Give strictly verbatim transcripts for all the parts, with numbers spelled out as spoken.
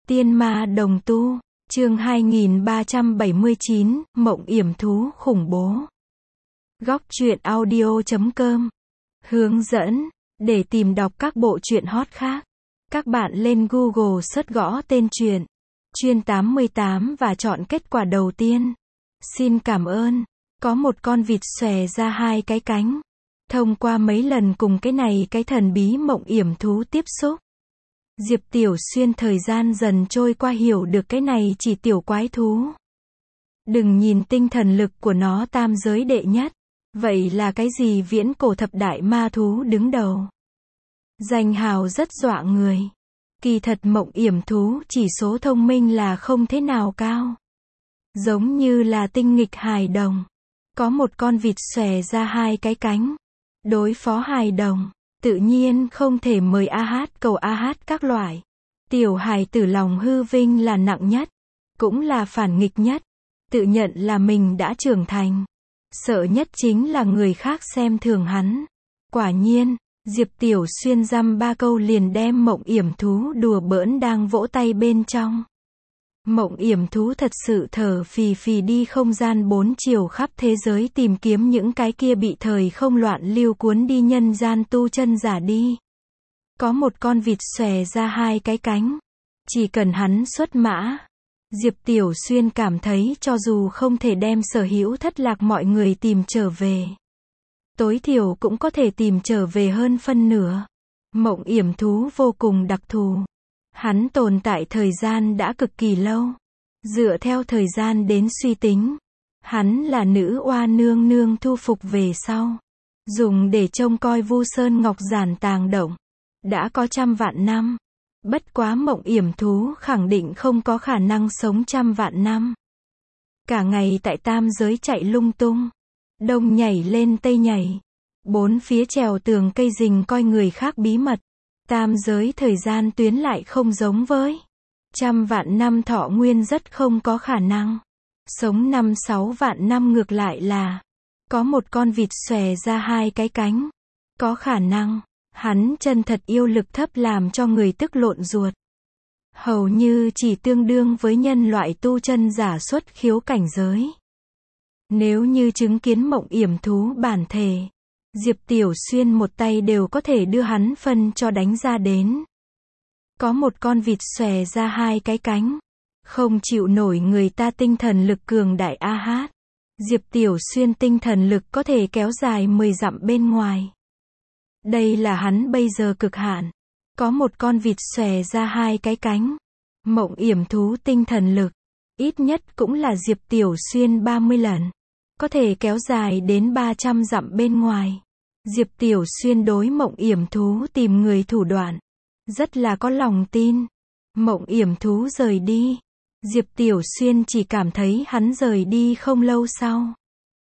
Tiên ma đồng tu, chương hai nghìn ba trăm bảy mươi chín, mộng yểm thú khủng bố. Góc truyện audio chấm com. Hướng dẫn, để tìm đọc các bộ truyện hot khác, các bạn lên Google search gõ tên truyện, Chuyên tám mươi tám và chọn kết quả đầu tiên. Xin cảm ơn. Có một con vịt xòe ra hai cái cánh. Thông qua mấy lần cùng cái này cái thần bí mộng yểm thú tiếp xúc, Diệp Tiểu Xuyên thời gian dần trôi qua hiểu được cái này chỉ tiểu quái thú. Đừng nhìn tinh thần lực của nó tam giới đệ nhất. Vậy là cái gì viễn cổ thập đại ma thú đứng đầu. Danh hào rất dọa người. Kỳ thật mộng yểm thú chỉ số thông minh là không thế nào cao. Giống như là tinh nghịch hài đồng. Có một con vịt xòe ra hai cái cánh. Đối phó hài đồng, tự nhiên không thể mời a hát cầu a hát các loại. Tiểu hài tử lòng hư vinh là nặng nhất, cũng là phản nghịch nhất. Tự nhận là mình đã trưởng thành. Sợ nhất chính là người khác xem thường hắn. Quả nhiên, Diệp Tiểu Xuyên dăm ba câu liền đem mộng yểm thú đùa bỡn đang vỗ tay bên trong. Mộng yểm thú thật sự thở phì phì đi không gian bốn chiều khắp thế giới tìm kiếm những cái kia bị thời không loạn lưu cuốn đi nhân gian tu chân giả đi. Có một con vịt xòe ra hai cái cánh. Chỉ cần hắn xuất mã, Diệp Tiểu Xuyên cảm thấy cho dù không thể đem sở hữu thất lạc mọi người tìm trở về, tối thiểu cũng có thể tìm trở về hơn phân nửa. Mộng yểm thú vô cùng đặc thù. Hắn tồn tại thời gian đã cực kỳ lâu. Dựa theo thời gian đến suy tính, hắn là nữ oa nương nương thu phục về sau, dùng để trông coi Vu Sơn Ngọc Giản tàng động, đã có trăm vạn năm. Bất quá mộng yểm thú khẳng định không có khả năng sống trăm vạn năm. Cả ngày tại tam giới chạy lung tung, đông nhảy lên tây nhảy, bốn phía trèo tường cây rình coi người khác bí mật. Tam giới thời gian tuyến lại không giống với trăm vạn năm thọ nguyên rất không có khả năng. Sống năm sáu vạn năm ngược lại là có một con vịt xòe ra hai cái cánh. Có khả năng, hắn chân thật yêu lực thấp làm cho người tức lộn ruột. Hầu như chỉ tương đương với nhân loại tu chân giả xuất khiếu cảnh giới. Nếu như chứng kiến mộng yểm thú bản thể, Diệp Tiểu Xuyên một tay đều có thể đưa hắn phân cho đánh ra đến. Có một con vịt xòe ra hai cái cánh. Không chịu nổi người ta tinh thần lực cường đại a hát. Diệp Tiểu Xuyên tinh thần lực có thể kéo dài mười dặm bên ngoài. Đây là hắn bây giờ cực hạn. Có một con vịt xòe ra hai cái cánh. Mộng yểm thú tinh thần lực, ít nhất cũng là Diệp Tiểu Xuyên ba mươi lần. Có thể kéo dài đến ba trăm dặm bên ngoài. Diệp Tiểu Xuyên đối mộng yểm thú tìm người thủ đoạn, rất là có lòng tin. Mộng yểm thú rời đi. Diệp Tiểu Xuyên chỉ cảm thấy hắn rời đi không lâu sau,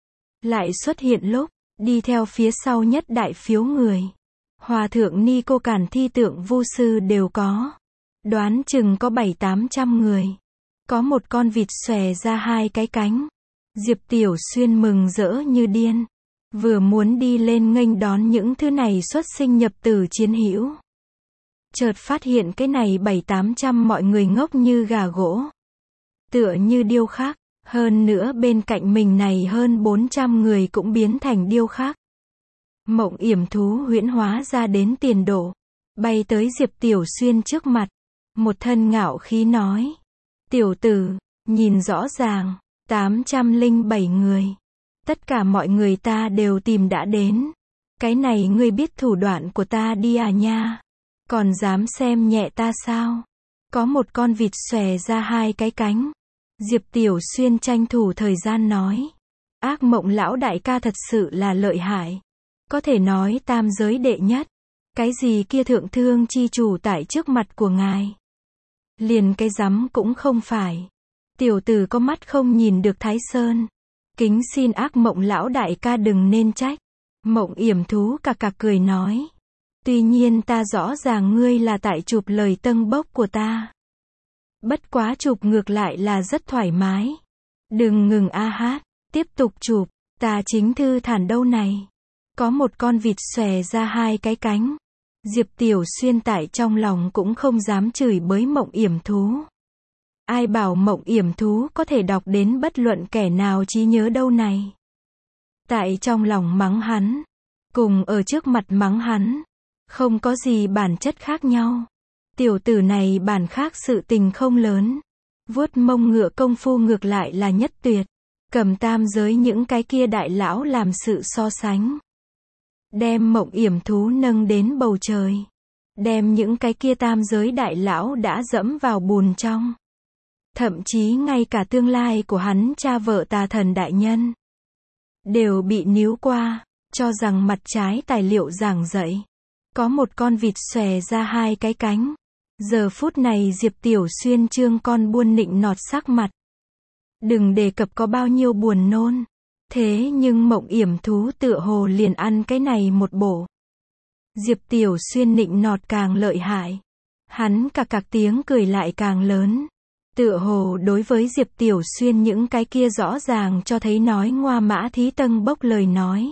lại xuất hiện lúc, đi theo phía sau nhất đại phiếu người. Hòa thượng Ni Cô Cản Thi tượng Vu sư đều có. Đoán chừng có bảy tám trăm người. Có một con vịt xòe ra hai cái cánh. Diệp Tiểu Xuyên mừng rỡ như điên. Vừa muốn đi lên nghênh đón những thứ này xuất sinh nhập tử chiến hữu, chợt phát hiện cái này bảy tám trăm mọi người ngốc như gà gỗ, tựa như điêu khắc. Hơn nữa bên cạnh mình này hơn bốn trăm người cũng biến thành điêu khắc. Mộng yểm thú huyễn hóa ra đến tiền độ, bay tới Diệp Tiểu Xuyên trước mặt, một thân ngạo khí nói: "Tiểu tử, nhìn rõ ràng, tám trăm lẻ bảy người. Tất cả mọi người ta đều tìm đã đến. Cái này ngươi biết thủ đoạn của ta đi à nha? Còn dám xem nhẹ ta sao?" Có một con vịt xòe ra hai cái cánh. Diệp Tiểu Xuyên tranh thủ thời gian nói: "Ác mộng lão đại ca thật sự là lợi hại. Có thể nói tam giới đệ nhất. Cái gì kia thượng thương chi chủ tại trước mặt của ngài, liền cái rắm cũng không phải. Tiểu tử có mắt không nhìn được Thái Sơn. Kính xin ác mộng lão đại ca đừng nên trách." Mộng yểm thú cạc cạc cười nói: "Tuy nhiên ta rõ ràng ngươi là tại chụp lời tâng bốc của ta. Bất quá chụp ngược lại là rất thoải mái. Đừng ngừng a hát, tiếp tục chụp, ta chính thư thản đâu này." Có một con vịt xòe ra hai cái cánh. Diệp Tiểu Xuyên tại trong lòng cũng không dám chửi bới mộng yểm thú. Ai bảo Mộng Yểm Thú có thể đọc đến bất luận kẻ nào trí nhớ đâu này. Tại trong lòng mắng hắn, cùng ở trước mặt mắng hắn, không có gì bản chất khác nhau. Tiểu tử này bản khác sự tình không lớn. Vuốt mông ngựa công phu ngược lại là nhất tuyệt. Cầm tam giới những cái kia đại lão làm sự so sánh. Đem Mộng Yểm Thú nâng đến bầu trời. Đem những cái kia tam giới đại lão đã dẫm vào bùn trong. Thậm chí ngay cả tương lai của hắn cha vợ tà thần đại nhân đều bị níu qua, cho rằng mặt trái tài liệu giảng dạy. Có một con vịt xòe ra hai cái cánh. Giờ phút này Diệp Tiểu Xuyên trương con buôn nịnh nọt sắc mặt. Đừng đề cập có bao nhiêu buồn nôn. Thế nhưng Mộng Yểm Thú tựa hồ liền ăn cái này một bổ. Diệp Tiểu Xuyên nịnh nọt càng lợi hại. Hắn cạc cạc tiếng cười lại càng lớn. Tựa hồ đối với Diệp Tiểu Xuyên những cái kia rõ ràng cho thấy nói ngoa mã thí tân bốc lời nói.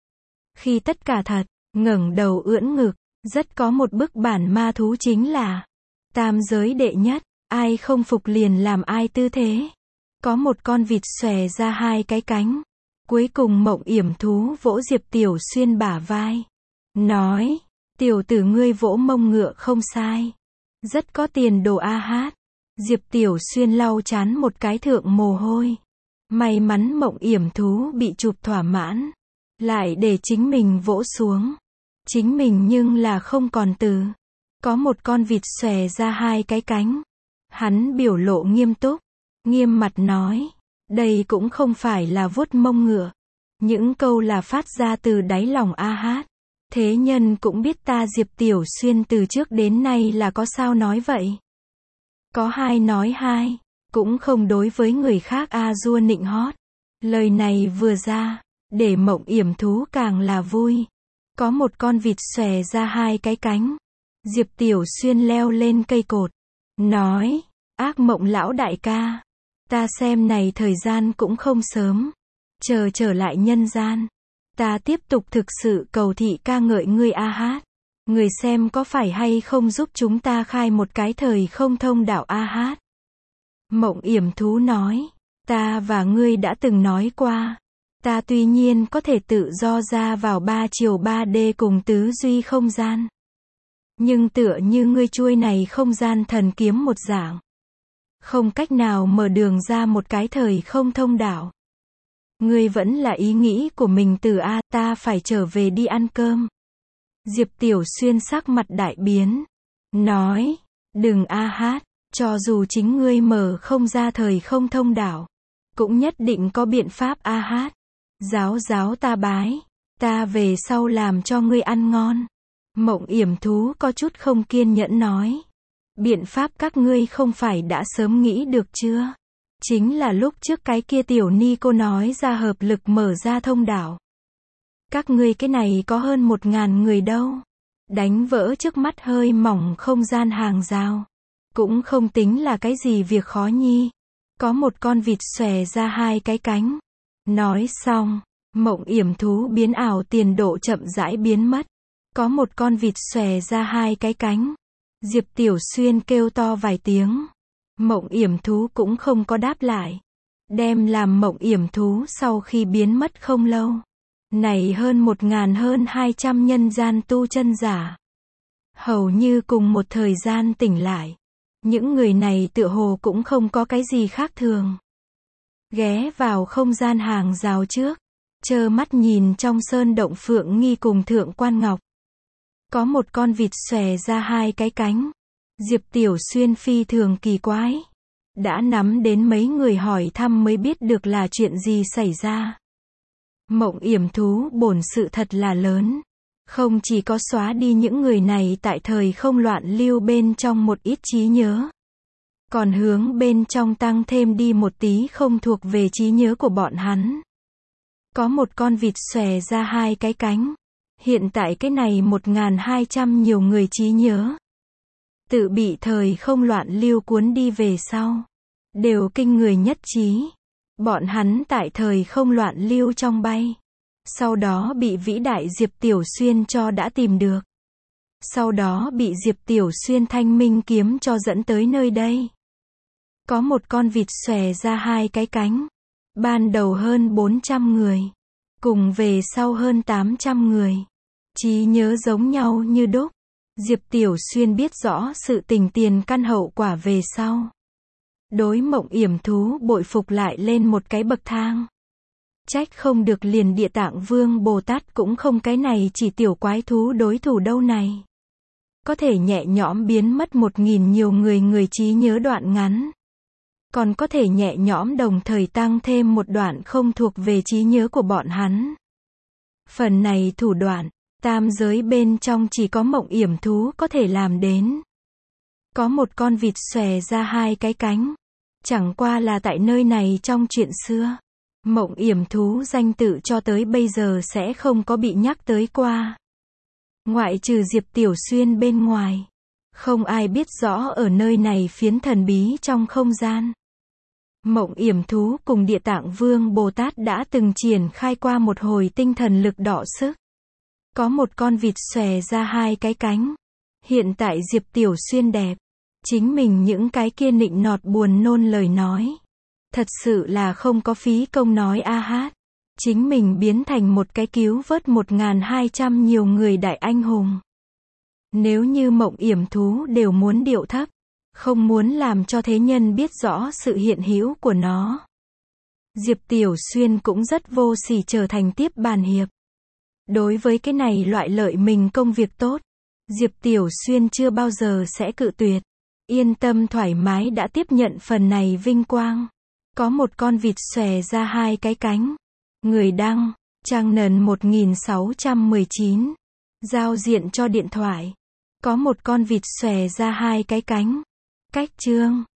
Khi tất cả thật, ngẩng đầu ưỡn ngực, rất có một bức bản ma thú chính là tam giới đệ nhất, ai không phục liền làm ai tư thế. Có một con vịt xòe ra hai cái cánh. Cuối cùng Mộng Yểm Thú vỗ Diệp Tiểu Xuyên bả vai. Nói, tiểu tử ngươi vỗ mông ngựa không sai. Rất có tiền đồ a hát. Diệp Tiểu Xuyên lau chán một cái thượng mồ hôi. May mắn Mộng Yểm Thú bị chụp thỏa mãn. Lại để chính mình vỗ xuống. Chính mình nhưng là không còn từ. Có một con vịt xòe ra hai cái cánh. Hắn biểu lộ nghiêm túc. Nghiêm mặt nói. Đây cũng không phải là vuốt mông ngựa. Những câu là phát ra từ đáy lòng a hát. Thế nhân cũng biết ta Diệp Tiểu Xuyên từ trước đến nay là có sao nói vậy. Có hai nói hai. Cũng không đối với người khác a dua nịnh hót. Lời này vừa ra. Để Mộng Yểm Thú càng là vui. Có một con vịt xòe ra hai cái cánh. Diệp Tiểu Xuyên leo lên cây cột. Nói. Ác mộng lão đại ca. Ta xem này thời gian cũng không sớm. Chờ trở lại nhân gian. Ta tiếp tục thực sự cầu thị ca ngợi ngươi a hát. Người xem có phải hay không giúp chúng ta khai một cái thời không thông đạo a hát. Mộng Yểm Thú nói. Ta và ngươi đã từng nói qua. Ta tuy nhiên có thể tự do ra vào ba chiều ba D cùng tứ duy không gian. Nhưng tựa như ngươi chuôi này không gian thần kiếm một dạng. Không cách nào mở đường ra một cái thời không thông đạo. Ngươi vẫn là ý nghĩ của mình từ A, ta phải trở về đi ăn cơm. Diệp Tiểu Xuyên sắc mặt đại biến. Nói, đừng a hát, cho dù chính ngươi mở không ra thời không thông đạo. Cũng nhất định có biện pháp a hát. Giáo giáo ta bái, ta về sau làm cho ngươi ăn ngon. Mộng Yểm Thú có chút không kiên nhẫn nói. Biện pháp các ngươi không phải đã sớm nghĩ được chưa? Chính là lúc trước cái kia tiểu ni cô nói ra hợp lực mở ra thông đạo. Các ngươi cái này có hơn một ngàn người đâu. Đánh vỡ trước mắt hơi mỏng không gian hàng rào. Cũng không tính là cái gì việc khó nhi. Có một con vịt xòe ra hai cái cánh. Nói xong, Mộng Yểm Thú biến ảo tiền độ chậm rãi biến mất. Có một con vịt xòe ra hai cái cánh. Diệp Tiểu Xuyên kêu to vài tiếng. Mộng Yểm Thú cũng không có đáp lại. Đem làm Mộng Yểm Thú sau khi biến mất không lâu. Này hơn một ngàn hơn hai trăm nhân gian tu chân giả. Hầu như cùng một thời gian tỉnh lại. Những người này tựa hồ cũng không có cái gì khác thường. Ghé vào không gian hàng rào trước. Trơ mắt nhìn trong sơn động Phượng Nghi cùng Thượng Quan Ngọc. Có một con vịt xòe ra hai cái cánh. Diệp Tiểu Xuyên phi thường kỳ quái. Đã nắm đến mấy người hỏi thăm mới biết được là chuyện gì xảy ra. Mộng Yểm Thú bổn sự thật là lớn. Không chỉ có xóa đi những người này tại thời không loạn lưu bên trong một ít trí nhớ. Còn hướng bên trong tăng thêm đi một tí không thuộc về trí nhớ của bọn hắn. Có một con vịt xòe ra hai cái cánh. Hiện tại cái này một nghìn hai trăm nhiều người trí nhớ. Tự bị thời không loạn lưu cuốn đi về sau. Đều kinh người nhất trí. Bọn hắn tại thời không loạn lưu trong bay. Sau đó bị vĩ đại Diệp Tiểu Xuyên cho đã tìm được. Sau đó bị Diệp Tiểu Xuyên thanh minh kiếm cho dẫn tới nơi đây. Có một con vịt xòe ra hai cái cánh. Ban đầu hơn bốn trăm người. Cùng về sau hơn tám trăm người. Trí nhớ giống nhau như đúc. Diệp Tiểu Xuyên biết rõ sự tình tiền căn hậu quả về sau. Đối Mộng Yểm Thú bội phục lại lên một cái bậc thang. Trách không được liền Địa Tạng Vương Bồ Tát cũng không cái này chỉ tiểu quái thú đối thủ đâu này. Có thể nhẹ nhõm biến mất một nghìn nhiều người người trí nhớ đoạn ngắn. Còn có thể nhẹ nhõm đồng thời tăng thêm một đoạn không thuộc về trí nhớ của bọn hắn. Phần này thủ đoạn, tam giới bên trong chỉ có Mộng Yểm Thú có thể làm đến. Có một con vịt xòe ra hai cái cánh. Chẳng qua là tại nơi này trong chuyện xưa. Mộng Yểm Thú danh tự cho tới bây giờ sẽ không có bị nhắc tới qua. Ngoại trừ Diệp Tiểu Xuyên bên ngoài. Không ai biết rõ ở nơi này phiến thần bí trong không gian. Mộng Yểm Thú cùng Địa Tạng Vương Bồ Tát đã từng triển khai qua một hồi tinh thần lực đọ sức. Có một con vịt xòe ra hai cái cánh. Hiện tại Diệp Tiểu Xuyên đẹp. Chính mình những cái kia nịnh nọt buồn nôn lời nói. Thật sự là không có phí công nói a hát. Chính mình biến thành một cái cứu vớt một nghìn hai trăm nhiều người đại anh hùng. Nếu như Mộng Yểm Thú đều muốn điệu thấp. Không muốn làm cho thế nhân biết rõ sự hiện hữu của nó. Diệp Tiểu Xuyên cũng rất vô sỉ trở thành tiếp bàn hiệp. Đối với cái này loại lợi mình công việc tốt. Diệp Tiểu Xuyên chưa bao giờ sẽ cự tuyệt. Yên tâm thoải mái đã tiếp nhận phần này vinh quang. Có một con vịt xòe ra hai cái cánh. Người đăng, trang nền một nghìn sáu trăm mười chín. Giao diện cho điện thoại. Có một con vịt xòe ra hai cái cánh. Cách chương